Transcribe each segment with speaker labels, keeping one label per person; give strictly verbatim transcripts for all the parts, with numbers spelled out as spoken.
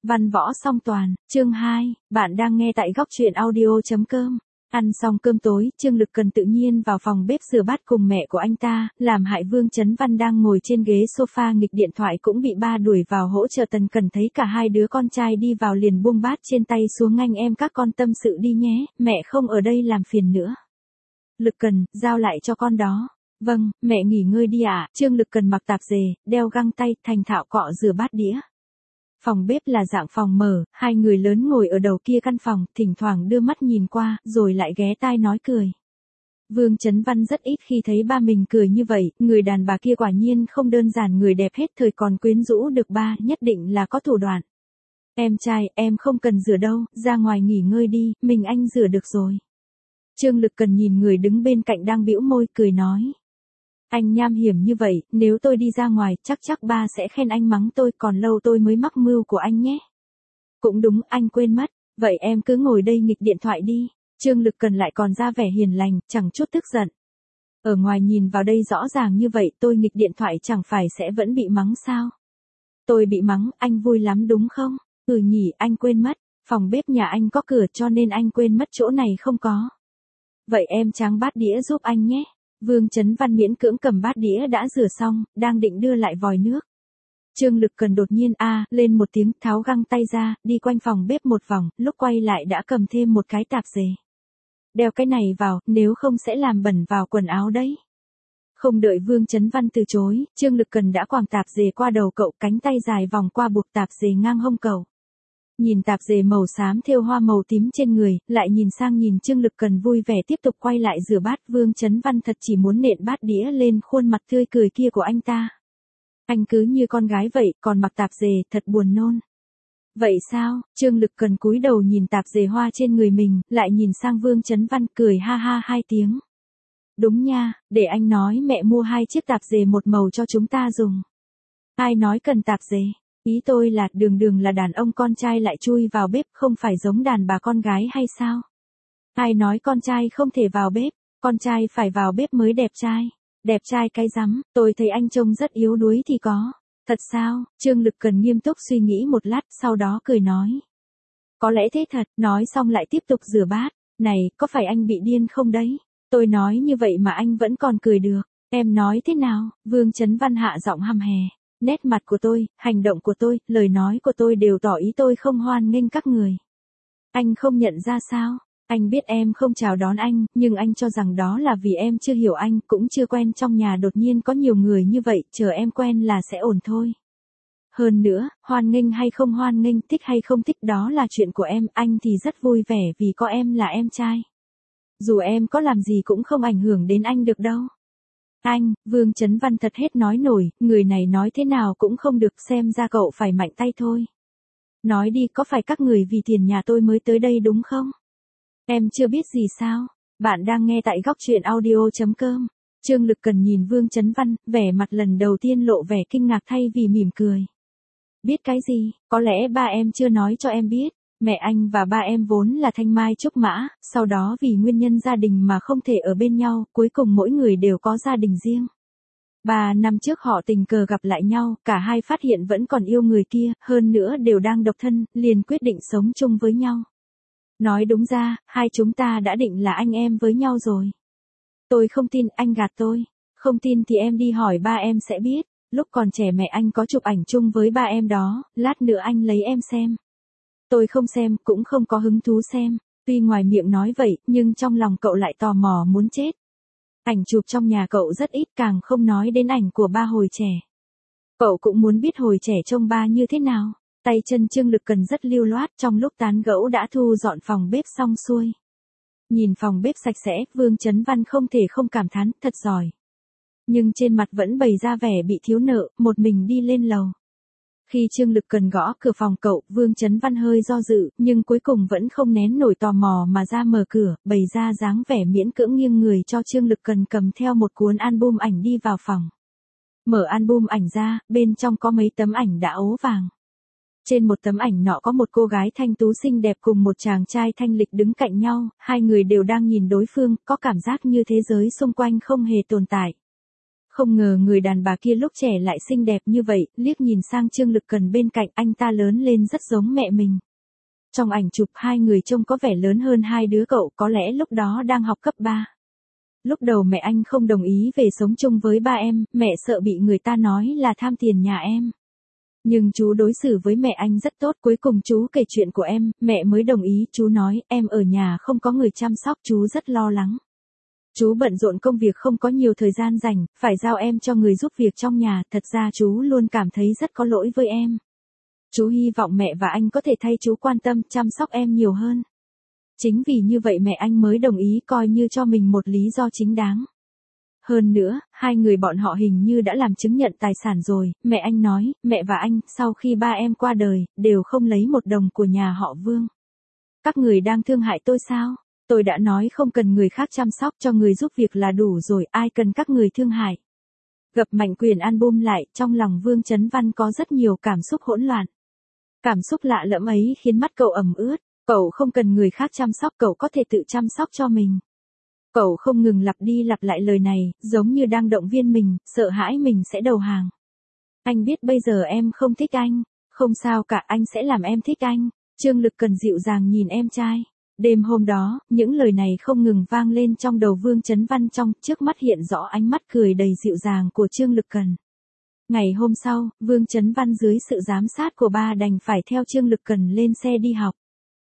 Speaker 1: Văn võ song toàn, chương hai, bạn đang nghe tại góc truyện audio chấm com. Ăn xong cơm tối, Trương Lực Cần tự nhiên vào phòng bếp rửa bát cùng mẹ của anh ta, làm hại Vương Chấn Văn đang ngồi trên ghế sofa nghịch điện thoại cũng bị ba đuổi vào hỗ trợ. Tần Cần thấy cả hai đứa con trai đi vào liền buông bát trên tay xuống, anh em các con tâm sự đi nhé, mẹ không ở đây làm phiền nữa. Lực Cần, giao lại cho con đó. Vâng, mẹ nghỉ ngơi đi ạ. À. Trương Lực Cần mặc tạp dề, đeo găng tay, thành thạo cọ rửa bát đĩa. Phòng bếp là dạng phòng mở, hai người lớn ngồi ở đầu kia căn phòng, thỉnh thoảng đưa mắt nhìn qua, rồi lại ghé tai nói cười. Vương Chấn Văn rất ít khi thấy ba mình cười như vậy, người đàn bà kia quả nhiên không đơn giản, người đẹp hết thời còn quyến rũ được ba, nhất định là có thủ đoạn. Em trai, em không cần rửa đâu, ra ngoài nghỉ ngơi đi, mình anh rửa được rồi. Trương Lực Cần nhìn người đứng bên cạnh đang bĩu môi, cười nói. Anh nham hiểm như vậy, nếu tôi đi ra ngoài, chắc chắc ba sẽ khen anh mắng tôi, còn lâu tôi mới mắc mưu của anh nhé. Cũng đúng, anh quên mất, vậy em cứ ngồi đây nghịch điện thoại đi. Trương Lực Cần lại còn ra vẻ hiền lành, chẳng chút tức giận. Ở ngoài nhìn vào đây rõ ràng như vậy, tôi nghịch điện thoại chẳng phải sẽ vẫn bị mắng sao? Tôi bị mắng, anh vui lắm đúng không? Ừ nhỉ, anh quên mất, phòng bếp nhà anh có cửa cho nên anh quên mất chỗ này không có. Vậy em tráng bát đĩa giúp anh nhé. Vương Chấn Văn miễn cưỡng cầm bát đĩa đã rửa xong, đang định đưa lại vòi nước. Trương Lực Cần đột nhiên a à, lên một tiếng, tháo găng tay ra, đi quanh phòng bếp một vòng, lúc quay lại đã cầm thêm một cái tạp dề. Đeo cái này vào, nếu không sẽ làm bẩn vào quần áo đấy. Không đợi Vương Chấn Văn từ chối, Trương Lực Cần đã quàng tạp dề qua đầu cậu, cánh tay dài vòng qua buộc tạp dề ngang hông cậu. Nhìn tạp dề màu xám thêu hoa màu tím trên người, lại nhìn sang nhìn Trương Lực Cần vui vẻ tiếp tục quay lại rửa bát. Vương Chấn Văn thật chỉ muốn nện bát đĩa lên khuôn mặt tươi cười kia của anh ta. Anh cứ như con gái vậy, còn mặc tạp dề, thật buồn nôn. Vậy sao? Trương Lực Cần cúi đầu nhìn tạp dề hoa trên người mình, lại nhìn sang Vương Chấn Văn, cười ha ha hai tiếng. Đúng nha, để anh nói mẹ mua hai chiếc tạp dề một màu cho chúng ta dùng. Ai nói cần tạp dề? Ý tôi là đường đường là đàn ông con trai lại chui vào bếp, không phải giống đàn bà con gái hay sao? Ai nói con trai không thể vào bếp, con trai phải vào bếp mới đẹp trai. Đẹp trai cái rắm, tôi thấy anh trông rất yếu đuối thì có. Thật sao? Trương Lực Cần nghiêm túc suy nghĩ một lát, sau đó cười nói. Có lẽ thế thật, nói xong lại tiếp tục rửa bát. Này, có phải anh bị điên không đấy? Tôi nói như vậy mà anh vẫn còn cười được. Em nói thế nào? Vương Chấn Văn hạ giọng hăm hè. Nét mặt của tôi, hành động của tôi, lời nói của tôi đều tỏ ý tôi không hoan nghênh các người. Anh không nhận ra sao? Anh biết em không chào đón anh, nhưng anh cho rằng đó là vì em chưa hiểu anh, cũng chưa quen trong nhà đột nhiên có nhiều người như vậy, chờ em quen là sẽ ổn thôi. Hơn nữa, hoan nghênh hay không hoan nghênh, thích hay không thích đó là chuyện của em, anh thì rất vui vẻ vì có em là em trai. Dù em có làm gì cũng không ảnh hưởng đến anh được đâu. Anh, Vương Chấn Văn thật hết nói nổi, người này nói thế nào cũng không được, xem ra cậu phải mạnh tay thôi. Nói đi, có phải các người vì tiền nhà tôi mới tới đây đúng không? Em chưa biết gì sao? Bạn đang nghe tại góc truyện audio chấm com. Trương Lực Cần nhìn Vương Chấn Văn, vẻ mặt lần đầu tiên lộ vẻ kinh ngạc thay vì mỉm cười. Biết cái gì? Có lẽ ba em chưa nói cho em biết. Mẹ anh và ba em vốn là thanh mai trúc mã, sau đó vì nguyên nhân gia đình mà không thể ở bên nhau, cuối cùng mỗi người đều có gia đình riêng. Ba năm trước họ tình cờ gặp lại nhau, cả hai phát hiện vẫn còn yêu người kia, hơn nữa đều đang độc thân, liền quyết định sống chung với nhau. Nói đúng ra, hai chúng ta đã định là anh em với nhau rồi. Tôi không tin, anh gạt tôi. Không tin thì em đi hỏi ba em sẽ biết, lúc còn trẻ mẹ anh có chụp ảnh chung với ba em đó, lát nữa anh lấy em xem. Tôi không xem, cũng không có hứng thú xem. Tuy ngoài miệng nói vậy, nhưng trong lòng cậu lại tò mò muốn chết. Ảnh chụp trong nhà cậu rất ít, càng không nói đến ảnh của ba hồi trẻ. Cậu cũng muốn biết hồi trẻ trông ba như thế nào. Tay chân Trương Lực Cần rất lưu loát, trong lúc tán gẫu đã thu dọn phòng bếp xong xuôi. Nhìn phòng bếp sạch sẽ, Vương Chấn Văn không thể không cảm thán, thật giỏi. Nhưng trên mặt vẫn bày ra vẻ bị thiếu nợ, một mình đi lên lầu. Khi Trương Lực Cần gõ cửa phòng cậu, Vương Chấn Văn hơi do dự, nhưng cuối cùng vẫn không nén nổi tò mò mà ra mở cửa, bày ra dáng vẻ miễn cưỡng nghiêng người cho Trương Lực Cần cầm theo một cuốn album ảnh đi vào phòng. Mở album ảnh ra, bên trong có mấy tấm ảnh đã ố vàng. Trên một tấm ảnh nọ có một cô gái thanh tú xinh đẹp cùng một chàng trai thanh lịch đứng cạnh nhau, hai người đều đang nhìn đối phương, có cảm giác như thế giới xung quanh không hề tồn tại. Không ngờ người đàn bà kia lúc trẻ lại xinh đẹp như vậy, liếc nhìn sang Trương Lực Cần bên cạnh, anh ta lớn lên rất giống mẹ mình. Trong ảnh chụp hai người trông có vẻ lớn hơn hai đứa cậu, có lẽ lúc đó đang học cấp ba. Lúc đầu mẹ anh không đồng ý về sống chung với ba em, mẹ sợ bị người ta nói là tham tiền nhà em. Nhưng chú đối xử với mẹ anh rất tốt, cuối cùng chú kể chuyện của em, mẹ mới đồng ý. Chú nói em ở nhà không có người chăm sóc, chú rất lo lắng. Chú bận rộn công việc không có nhiều thời gian rảnh, phải giao em cho người giúp việc trong nhà, thật ra chú luôn cảm thấy rất có lỗi với em. Chú hy vọng mẹ và anh có thể thay chú quan tâm, chăm sóc em nhiều hơn. Chính vì như vậy mẹ anh mới đồng ý, coi như cho mình một lý do chính đáng. Hơn nữa, hai người bọn họ hình như đã làm chứng nhận tài sản rồi, mẹ anh nói, mẹ và anh, sau khi ba em qua đời, đều không lấy một đồng của nhà họ Vương. Các người đang thương hại tôi sao? Tôi đã nói không cần người khác chăm sóc, cho người giúp việc là đủ rồi, ai cần các người thương hại. Gập mạnh quyển album lại, trong lòng Vương Chấn Văn có rất nhiều cảm xúc hỗn loạn. Cảm xúc lạ lẫm ấy khiến mắt cậu ẩm ướt, cậu không cần người khác chăm sóc, cậu có thể tự chăm sóc cho mình. Cậu không ngừng lặp đi lặp lại lời này, giống như đang động viên mình, sợ hãi mình sẽ đầu hàng. Anh biết bây giờ em không thích anh, không sao cả, anh sẽ làm em thích anh. Trương Lực Cần dịu dàng nhìn em trai. Đêm hôm đó, những lời này không ngừng vang lên trong đầu Vương Chấn Văn, trong trước mắt hiện rõ ánh mắt cười đầy dịu dàng của Trương Lực Cần. Ngày hôm sau, Vương Chấn Văn dưới sự giám sát của ba đành phải theo Trương Lực Cần lên xe đi học.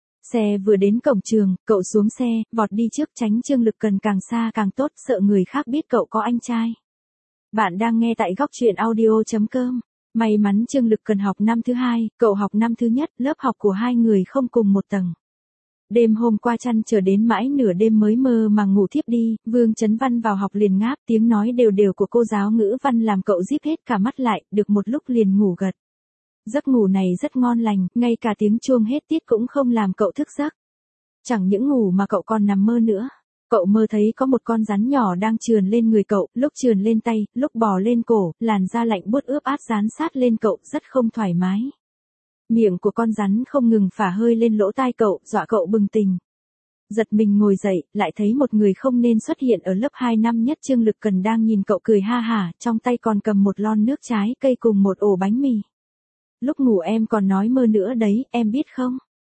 Speaker 1: Xe vừa đến cổng trường, cậu xuống xe, vọt đi trước, tránh Trương Lực Cần càng xa càng tốt, sợ người khác biết cậu có anh trai. Bạn đang nghe tại góc truyện audio chấm com. May mắn Trương Lực Cần học năm thứ hai, cậu học năm thứ nhất, lớp học của hai người không cùng một tầng. Đêm hôm qua chăn chờ đến mãi nửa đêm mới mơ màng ngủ thiếp đi, Vương Chấn Văn vào học liền ngáp, tiếng nói đều đều của cô giáo ngữ văn làm cậu díp hết cả mắt lại, được một lúc liền ngủ gật. Giấc ngủ này rất ngon lành, ngay cả tiếng chuông hết tiết cũng không làm cậu thức giấc. Chẳng những ngủ mà cậu còn nằm mơ nữa. Cậu mơ thấy có một con rắn nhỏ đang trườn lên người cậu, lúc trườn lên tay, lúc bò lên cổ, làn da lạnh buốt ướp át dán sát lên cậu, rất không thoải mái. Miệng của con rắn không ngừng phả hơi lên lỗ tai cậu, dọa cậu bừng tỉnh. Giật mình ngồi dậy, lại thấy một người không nên xuất hiện ở lớp hai năm nhất. Trương Lực Cần đang nhìn cậu cười ha hả, trong tay còn cầm một lon nước trái cây cùng một ổ bánh mì. Lúc ngủ em còn nói mơ nữa đấy, em biết không?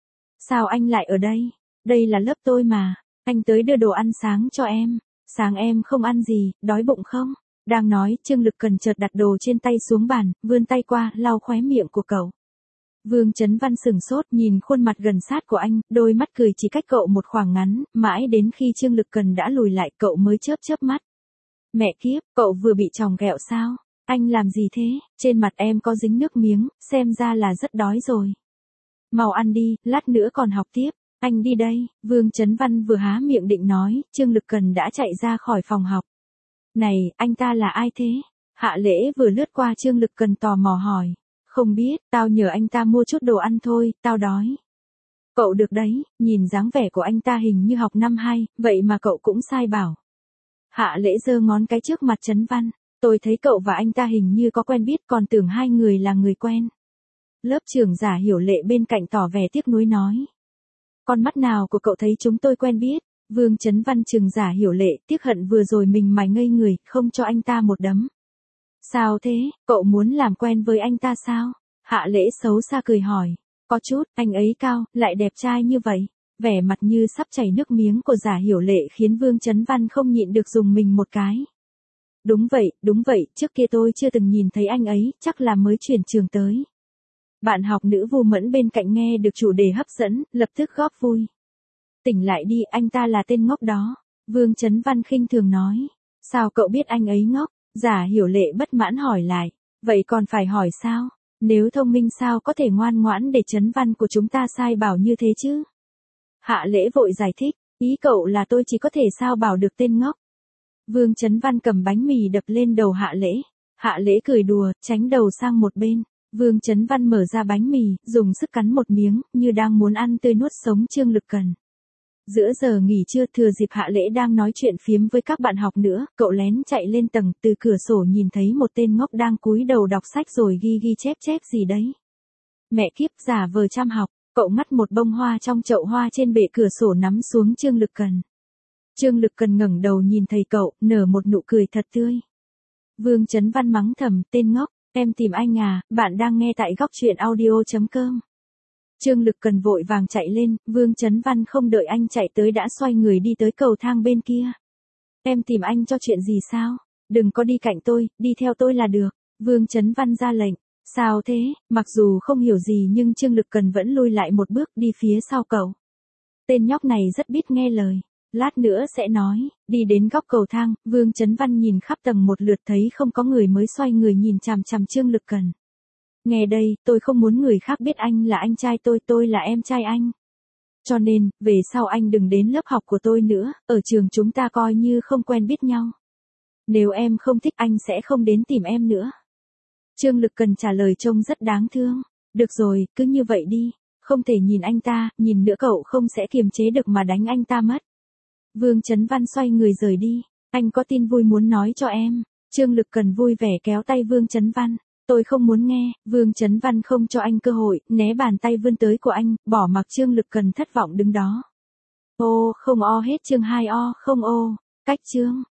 Speaker 1: Sao anh lại ở đây? Đây là lớp tôi mà, anh tới đưa đồ ăn sáng cho em. Sáng em không ăn gì, đói bụng không? Đang nói, Trương Lực Cần chợt đặt đồ trên tay xuống bàn, vươn tay qua, lau khóe miệng của cậu. Vương Chấn Văn sừng sốt nhìn khuôn mặt gần sát của anh, đôi mắt cười chỉ cách cậu một khoảng ngắn, mãi đến khi Trương Lực Cần đã lùi lại cậu mới chớp chớp mắt. Mẹ kiếp, cậu vừa bị chòng ghẹo sao? Anh làm gì thế? Trên mặt em có dính nước miếng, xem ra là rất đói rồi. Mau ăn đi, lát nữa còn học tiếp. Anh đi đây, Vương Chấn Văn vừa há miệng định nói, Trương Lực Cần đã chạy ra khỏi phòng học. Này, anh ta là ai thế? Hạ Lễ vừa lướt qua Trương Lực Cần tò mò hỏi. Không biết, tao nhờ anh ta mua chút đồ ăn thôi, tao đói. Cậu được đấy, nhìn dáng vẻ của anh ta hình như học năm hai, vậy mà cậu cũng sai bảo. Hạ Lễ giơ ngón cái trước mặt Chấn Văn. Tôi thấy cậu và anh ta hình như có quen biết, còn tưởng hai người là người quen. Lớp trưởng Giả Hiểu Lệ bên cạnh tỏ vẻ tiếc nuối nói. Con mắt nào của cậu thấy chúng tôi quen biết? Vương Chấn Văn trừng Giả Hiểu Lệ, tiếc hận vừa rồi mình mải ngây người, không cho anh ta một đấm. Sao thế, cậu muốn làm quen với anh ta sao? Hạ Lễ xấu xa cười hỏi. Có chút, anh ấy cao, lại đẹp trai như vậy. Vẻ mặt như sắp chảy nước miếng của Giả Hiểu Lệ khiến Vương Chấn Văn không nhịn được dùng mình một cái. Đúng vậy, đúng vậy, trước kia tôi chưa từng nhìn thấy anh ấy, chắc là mới chuyển trường tới. Bạn học nữ Vu Mẫn bên cạnh nghe được chủ đề hấp dẫn, lập tức góp vui. Tỉnh lại đi, anh ta là tên ngốc đó. Vương Chấn Văn khinh thường nói. Sao cậu biết anh ấy ngốc? Giả Hiểu Lệ bất mãn hỏi lại. Vậy còn phải hỏi sao? Nếu thông minh sao có thể ngoan ngoãn để Chấn Văn của chúng ta sai bảo như thế chứ? Hạ Lễ vội giải thích, ý cậu là tôi chỉ có thể sao bảo được tên ngốc. Vương Chấn Văn cầm bánh mì đập lên đầu Hạ Lễ. Hạ Lễ cười đùa, tránh đầu sang một bên. Vương Chấn Văn mở ra bánh mì, dùng sức cắn một miếng, như đang muốn ăn tươi nuốt sống Trương Lực Cần. Giữa giờ nghỉ trưa, thừa dịp Hạ Lễ đang nói chuyện phiếm với các bạn học nữa, cậu lén chạy lên tầng, từ cửa sổ nhìn thấy một tên ngốc đang cúi đầu đọc sách rồi ghi ghi chép chép gì đấy. Mẹ kiếp, giả vờ chăm học, cậu ngắt một bông hoa trong chậu hoa trên bệ cửa sổ nắm xuống Trương Lực Cần. Trương Lực Cần ngẩng đầu nhìn thấy cậu, nở một nụ cười thật tươi. Vương Chấn Văn mắng thầm, tên ngốc, em tìm anh à, bạn đang nghe tại góc truyện audio.com. Trương Lực Cần vội vàng chạy lên, Vương Chấn Văn không đợi anh chạy tới đã xoay người đi tới cầu thang bên kia. Em tìm anh cho chuyện gì sao? Đừng có đi cạnh tôi, đi theo tôi là được. Vương Chấn Văn ra lệnh. Sao thế? Mặc dù không hiểu gì nhưng Trương Lực Cần vẫn lùi lại một bước đi phía sau cậu. Tên nhóc này rất biết nghe lời. Lát nữa sẽ nói. Đi đến góc cầu thang, Vương Chấn Văn nhìn khắp tầng một lượt thấy không có người mới xoay người nhìn chằm chằm Trương Lực Cần. Nghe đây, tôi không muốn người khác biết anh là anh trai tôi, tôi là em trai anh. Cho nên, về sau anh đừng đến lớp học của tôi nữa, ở trường chúng ta coi như không quen biết nhau. Nếu em không thích anh sẽ không đến tìm em nữa. Trương Lực Cần trả lời trông rất đáng thương. Được rồi, cứ như vậy đi. Không thể nhìn anh ta, nhìn nữa cậu không sẽ kiềm chế được mà đánh anh ta mất. Vương Chấn Văn xoay người rời đi. Anh có tin vui muốn nói cho em. Trương Lực Cần vui vẻ kéo tay Vương Chấn Văn. Tôi không muốn nghe. Vương Chấn Văn không cho anh cơ hội, né bàn tay vươn tới của anh, bỏ mặc Trương Lực Cần thất vọng đứng đó. Ô, không o hết chương hai o, không ô. Cách chương.